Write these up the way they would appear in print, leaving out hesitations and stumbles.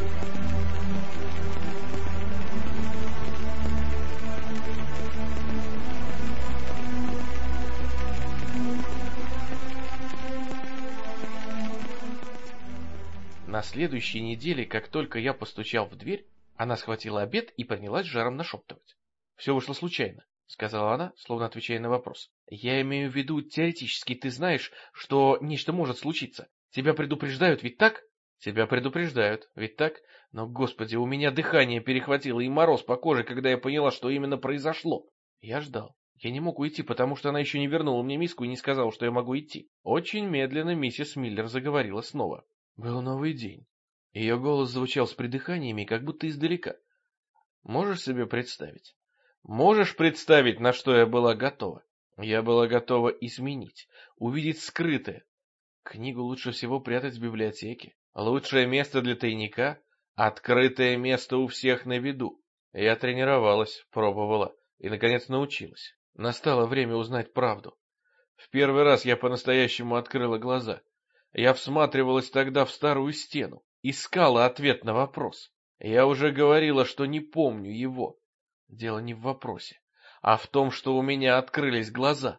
На следующей неделе, как только я постучал в дверь, она схватила обед и принялась жаром нашептывать. «Все вышло случайно», — сказала она, словно отвечая на вопрос. «Я имею в виду, теоретически ты знаешь, что нечто может случиться. Тебя предупреждают, ведь так?» «Тебя предупреждают, ведь так? Но, господи, у меня дыхание перехватило и мороз по коже, когда я поняла, что именно произошло». Я ждал. Я не мог уйти, потому что она еще не вернула мне миску и не сказала, что я могу идти. Очень медленно миссис Миллер заговорила снова. Был новый день. Ее голос звучал с придыханиями, как будто издалека. Можешь себе представить? Можешь представить, на что я была готова? Я была готова изменить, увидеть скрытое. Книгу лучше всего прятать в библиотеке. Лучшее место для тайника — открытое место у всех на виду. Я тренировалась, пробовала и, наконец, научилась. Настало время узнать правду. В первый раз я по-настоящему открыла глаза. Я всматривалась тогда в старую стену, искала ответ на вопрос. Я уже говорила, что не помню его. Дело не в вопросе, а в том, что у меня открылись глаза.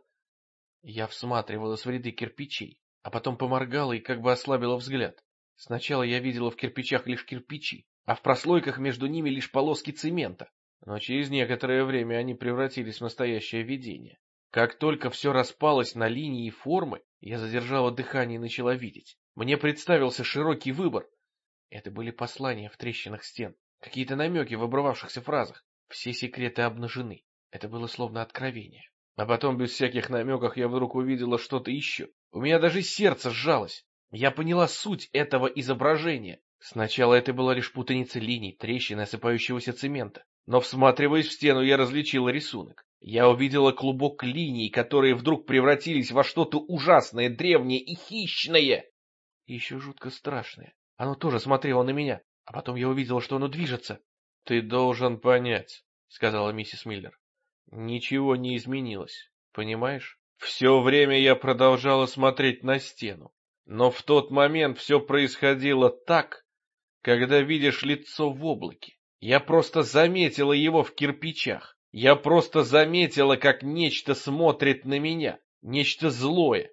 Я всматривалась в ряды кирпичей, а потом поморгала и как бы ослабила взгляд. Сначала я видела в кирпичах лишь кирпичи, а в прослойках между ними лишь полоски цемента. Но через некоторое время они превратились в настоящее видение. Как только все распалось на линии формы, я задержала дыхание и начала видеть. Мне представился широкий выбор. Это были послания в трещинах стен, какие-то намеки в обрывавшихся фразах. Все секреты обнажены. Это было словно откровение. А потом без всяких намеков я вдруг увидела что-то еще. У меня даже сердце сжалось. Я поняла суть этого изображения. Сначала это была лишь путаница линий, трещин и осыпающегося цемента. Но, всматриваясь в стену, я различила рисунок. Я увидела клубок линий, которые вдруг превратились во что-то ужасное, древнее и хищное. И еще жутко страшное. Оно тоже смотрело на меня, а потом я увидела, что оно движется. — Ты должен понять, — сказала миссис Миллер. — Ничего не изменилось, понимаешь? Все время я продолжала смотреть на стену. Но в тот момент все происходило так, когда видишь лицо в облаке. Я просто заметила его в кирпичах. Я просто заметила, как нечто смотрит на меня, нечто злое.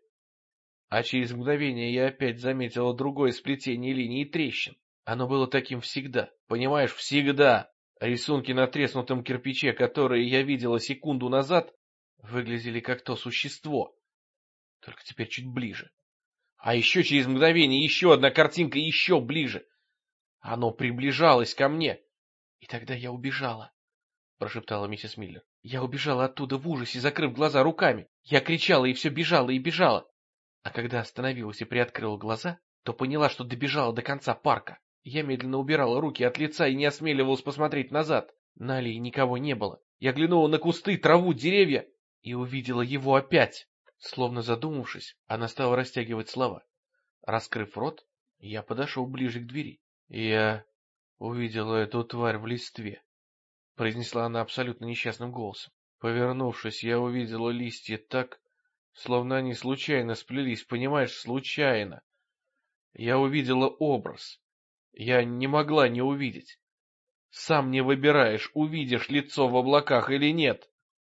А через мгновение я опять заметила другое сплетение линий и трещин. Оно было таким всегда, понимаешь, всегда. Рисунки на треснутом кирпиче, которые я видела секунду назад, выглядели как то существо, только теперь чуть ближе. А еще через мгновение еще одна картинка еще ближе. Оно приближалось ко мне. И тогда я убежала, — прошептала миссис Миллер. Я убежала оттуда в ужасе, закрыв глаза руками. Я кричала и все бежала и бежала. А когда остановилась и приоткрыла глаза, то поняла, что добежала до конца парка. Я медленно убирала руки от лица и не осмеливалась посмотреть назад. На аллее никого не было. Я глянула на кусты, траву, деревья и увидела его опять. Словно задумавшись, она стала растягивать слова. Раскрыв рот, я подошел ближе к двери. Я увидела эту тварь в листве, — произнесла она абсолютно несчастным голосом. Повернувшись, я увидела листья так, словно они случайно сплелись, понимаешь, случайно. Я увидела образ. Я не могла не увидеть. Сам не выбираешь, увидишь лицо в облаках или нет.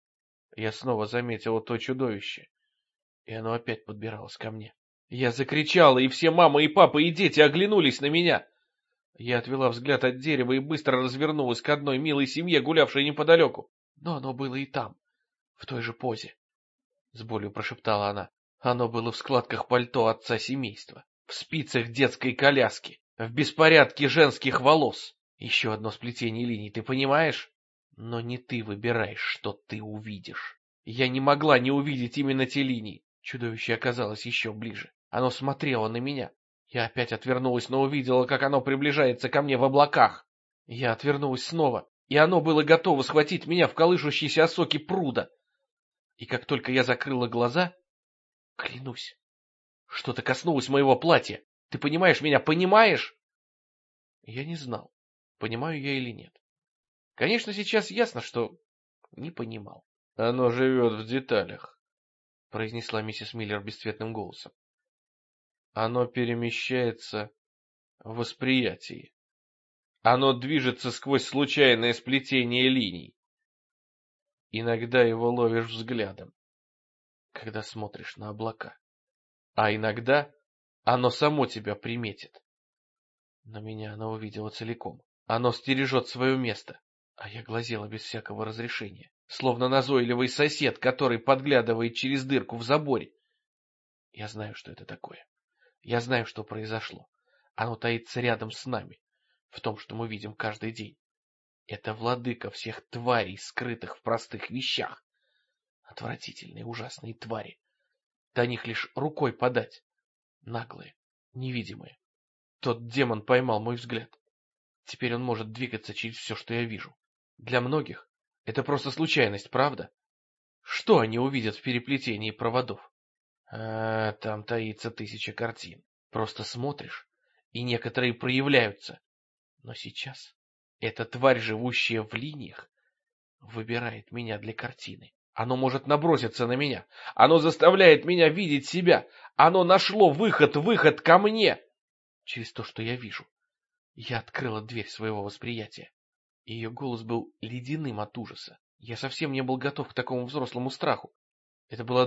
Я снова заметила то чудовище, и оно опять подбиралось ко мне. Я закричала, и все мама и папа и дети оглянулись на меня. Я отвела взгляд от дерева и быстро развернулась к одной милой семье, гулявшей неподалеку. Но оно было и там, в той же позе. С болью прошептала она. Оно было в складках пальто отца семейства, в спицах детской коляски, в беспорядке женских волос. Еще одно сплетение линий, ты понимаешь? Но не ты выбираешь, что ты увидишь. Я не могла не увидеть именно те линии. Чудовище оказалось еще ближе. Оно смотрело на меня. Я опять отвернулась, но увидела, как оно приближается ко мне в облаках. Я отвернулась снова, и оно было готово схватить меня в колышущиеся осоки пруда. И как только я закрыла глаза, клянусь, что-то коснулось моего платья. Ты понимаешь меня, понимаешь? Я не знал, понимаю я или нет. Конечно, сейчас ясно, что не понимал. — Оно живет в деталях, — произнесла миссис Миллер бесцветным голосом. — Оно перемещается в восприятии. Оно движется сквозь случайное сплетение линий. Иногда его ловишь взглядом, когда смотришь на облака. А иногда оно само тебя приметит. Но меня оно увидело целиком. Оно стережет свое место. А я глазела без всякого разрешения, словно назойливый сосед, который подглядывает через дырку в заборе. Я знаю, что это такое. Я знаю, что произошло. Оно таится рядом с нами, в том, что мы видим каждый день. Это владыка всех тварей, скрытых в простых вещах. Отвратительные, ужасные твари. До них лишь рукой подать. Наглые, невидимые. Тот демон поймал мой взгляд. Теперь он может двигаться через все, что я вижу. Для многих это просто случайность, правда? Что они увидят в переплетении проводов? Там таится 1000 картин. Просто смотришь, и некоторые проявляются. Но сейчас эта тварь, живущая в линиях, выбирает меня для картины. Оно может наброситься на меня. Оно заставляет меня видеть себя. Оно нашло выход ко мне. Через то, что я вижу. Я открыла дверь своего восприятия. Ее голос был ледяным от ужаса. Я совсем не был готов к такому взрослому страху. Это была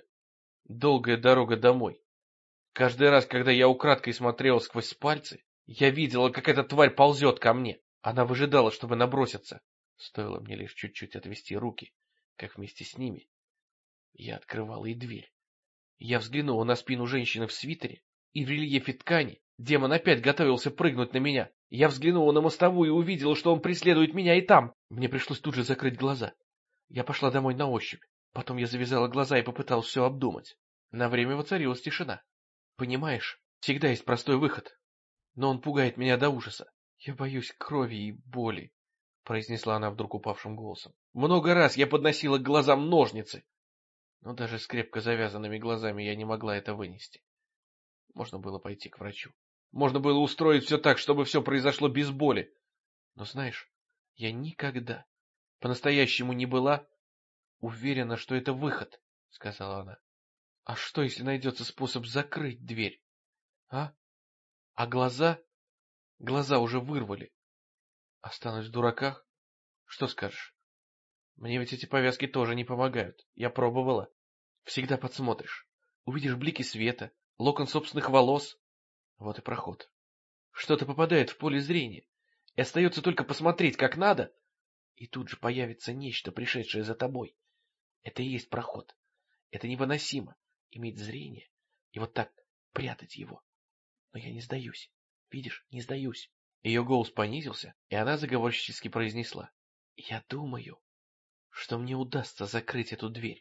долгая дорога домой. Каждый раз, когда я украдкой смотрел сквозь пальцы, я видела, как эта тварь ползет ко мне. Она выжидала, чтобы наброситься. Стоило мне лишь чуть-чуть отвести руки, как вместе с ними я открывала и дверь. Я взглянула на спину женщины в свитере, и в рельефе ткани демон опять готовился прыгнуть на меня. Я взглянула на мостовую и увидела, что он преследует меня и там. Мне пришлось тут же закрыть глаза. Я пошла домой на ощупь. Потом я завязала глаза и попыталась все обдумать. На время воцарилась тишина. Понимаешь, всегда есть простой выход, но он пугает меня до ужаса. Я боюсь крови и боли, произнесла она вдруг упавшим голосом. Много раз я подносила к глазам ножницы, но даже с крепко завязанными глазами я не могла это вынести. Можно было пойти к врачу. Можно было устроить все так, чтобы все произошло без боли. Но знаешь, я никогда по-настоящему не была уверена, что это выход, сказала она. А что, если найдется способ закрыть дверь? А? А глаза? Глаза уже вырвали. Останусь в дураках? Что скажешь? Мне ведь эти повязки тоже не помогают. Я пробовала. Всегда подсмотришь. Увидишь блики света, локон собственных волос. Вот и проход. Что-то попадает в поле зрения. И остается только посмотреть, как надо, и тут же появится нечто, пришедшее за тобой. Это и есть проход. Это невыносимо. Иметь зрение и вот так прятать его. Но я не сдаюсь. Видишь, не сдаюсь. Ее голос понизился, и она заговорщически произнесла. Я думаю, что мне удастся закрыть эту дверь.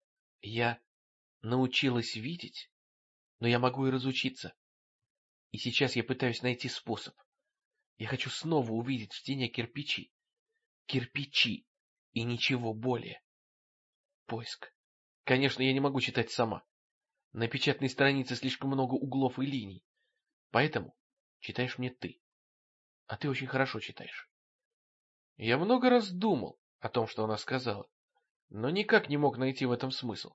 Я научилась видеть, но я могу и разучиться. И сейчас я пытаюсь найти способ. Я хочу снова увидеть в стене кирпичи. Кирпичи и ничего более. Поиск. Конечно, я не могу читать сама. На печатной странице слишком много углов и линий. Поэтому читаешь мне ты. А ты очень хорошо читаешь. Я много раз думал о том, что она сказала, но никак не мог найти в этом смысл.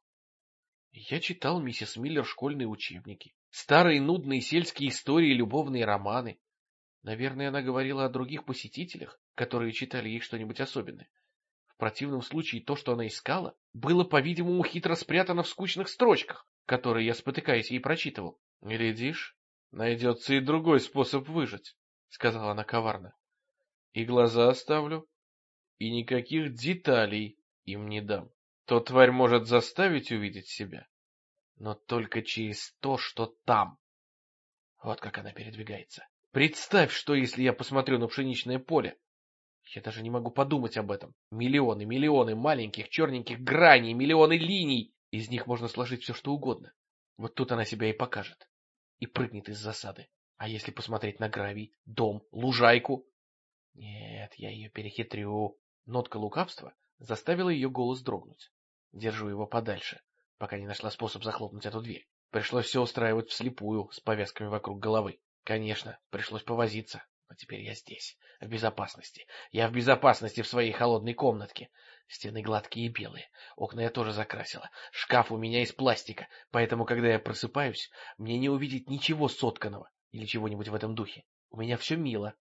Я читал миссис Миллер школьные учебники, старые нудные сельские истории и любовные романы. Наверное, она говорила о других посетителях, которые читали ей что-нибудь особенное. В противном случае то, что она искала, было, по-видимому, хитро спрятано в скучных строчках, которые я, спотыкаясь, ей прочитывал. — Глядишь, найдется и другой способ выжить, — сказала она коварно. — И глаза оставлю, и никаких деталей им не дам. То тварь может заставить увидеть себя, но только через то, что там. Вот как она передвигается. Представь, что если я посмотрю на пшеничное поле. Я даже не могу подумать об этом. Миллионы, миллионы маленьких черненьких граней, миллионы линий. Из них можно сложить все, что угодно. Вот тут она себя и покажет. И прыгнет из засады. А если посмотреть на гравий, дом, лужайку? Нет, я ее перехитрю. Нотка лукавства заставила ее голос дрогнуть. Держу его подальше, пока не нашла способ захлопнуть эту дверь. Пришлось все устраивать вслепую, с повязками вокруг головы. Конечно, пришлось повозиться, но теперь я здесь, в безопасности. Я в безопасности в своей холодной комнатке. Стены гладкие и белые, окна я тоже закрасила. Шкаф у меня из пластика, поэтому, когда я просыпаюсь, мне не увидеть ничего сотканного или чего-нибудь в этом духе. У меня все мило.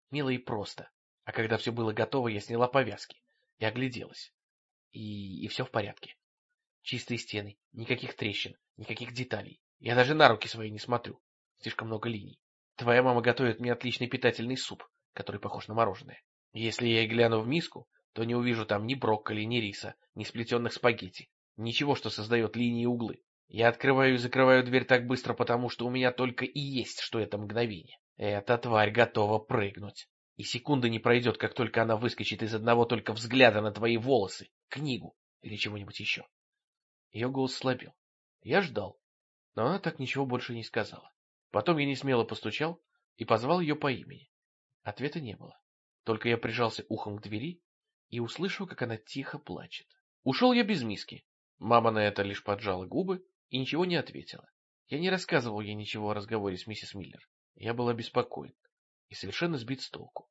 Мило и просто. А когда все было готово, я сняла повязки и огляделась. И все в порядке. Чистые стены, никаких трещин, никаких деталей. Я даже на руки свои не смотрю. Слишком много линий. Твоя мама готовит мне отличный питательный суп, который похож на мороженое. Если я и гляну в миску, то не увижу там ни брокколи, ни риса, ни сплетенных спагетти. Ничего, что создает линии и углы. Я открываю и закрываю дверь так быстро, потому что у меня только и есть, что это мгновение. Эта тварь готова прыгнуть. И секунды не пройдет, как только она выскочит из одного только взгляда на твои волосы, книгу или чего-нибудь еще. Ее голос слабел. Я ждал, но она так ничего больше не сказала. Потом я несмело постучал и позвал ее по имени. Ответа не было. Только я прижался ухом к двери и услышал, как она тихо плачет. Ушел я без миски. Мама на это лишь поджала губы и ничего не ответила. Я не рассказывал ей ничего о разговоре с миссис Миллер. Я был обеспокоен и совершенно сбит с толку.